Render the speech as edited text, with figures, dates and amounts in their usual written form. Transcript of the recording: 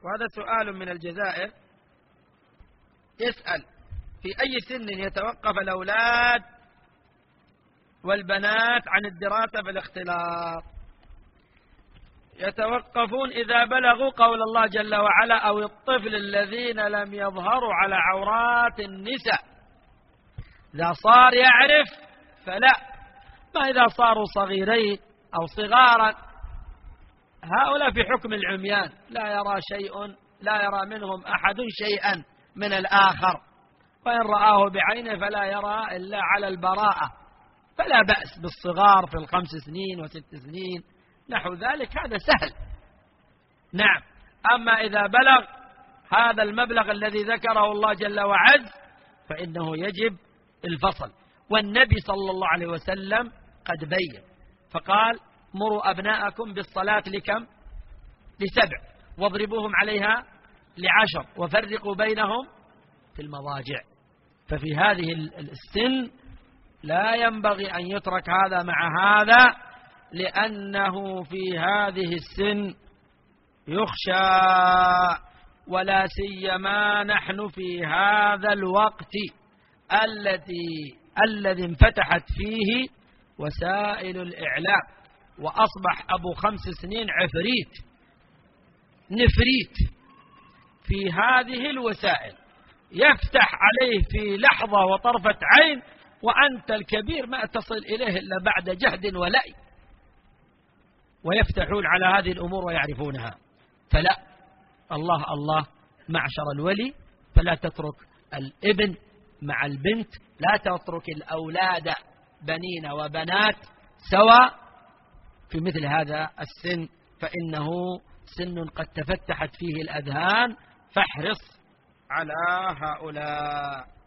وهذا سؤال من الجزائر يسأل: في أي سن يتوقف الأولاد والبنات عن الدراسة بالاختلاط؟ يتوقفون إذا بلغوا قول الله جل وعلا: أو الطفل الذين لم يظهروا على عورات النساء. إذا صار يعرف فلا، ما إذا صاروا صغيرين أو صغارا، هؤلاء في حكم العميان، لا يرى منهم أحد شيئا من الآخر، وإن رآه بعينه فلا يرى إلا على البراءة، فلا بأس بالصغار في 5 سنين و6 سنين نحو ذلك، هذا سهل. نعم. أما إذا بلغ هذا المبلغ الذي ذكره الله جل وعز فإنه يجب الفصل. والنبي صلى الله عليه وسلم قد بين فقال: مروا أبناءكم بالصلاة لكم؟ ل7، واضربوهم عليها ل10، وفرقوا بينهم في المضاجع. ففي هذه السن لا ينبغي أن يترك هذا مع هذا، لأنه في هذه السن يخشى، ولا سيما نحن في هذا الوقت الذي انفتحت فيه وسائل الإعلام، وأصبح أبو 5 سنين نفريت في هذه الوسائل، يفتح عليه في لحظة وطرفة عين، وأنت الكبير ما تصل إليه إلا بعد جهد ولأي، ويفتحون على هذه الأمور ويعرفونها. فلا، الله معشر الولي، فلا تترك الابن مع البنت، لا تترك الأولاد بنين وبنات سواء في مثل هذا السن، فإنه سن قد تفتحت فيه الأذهان، فاحرص على هؤلاء.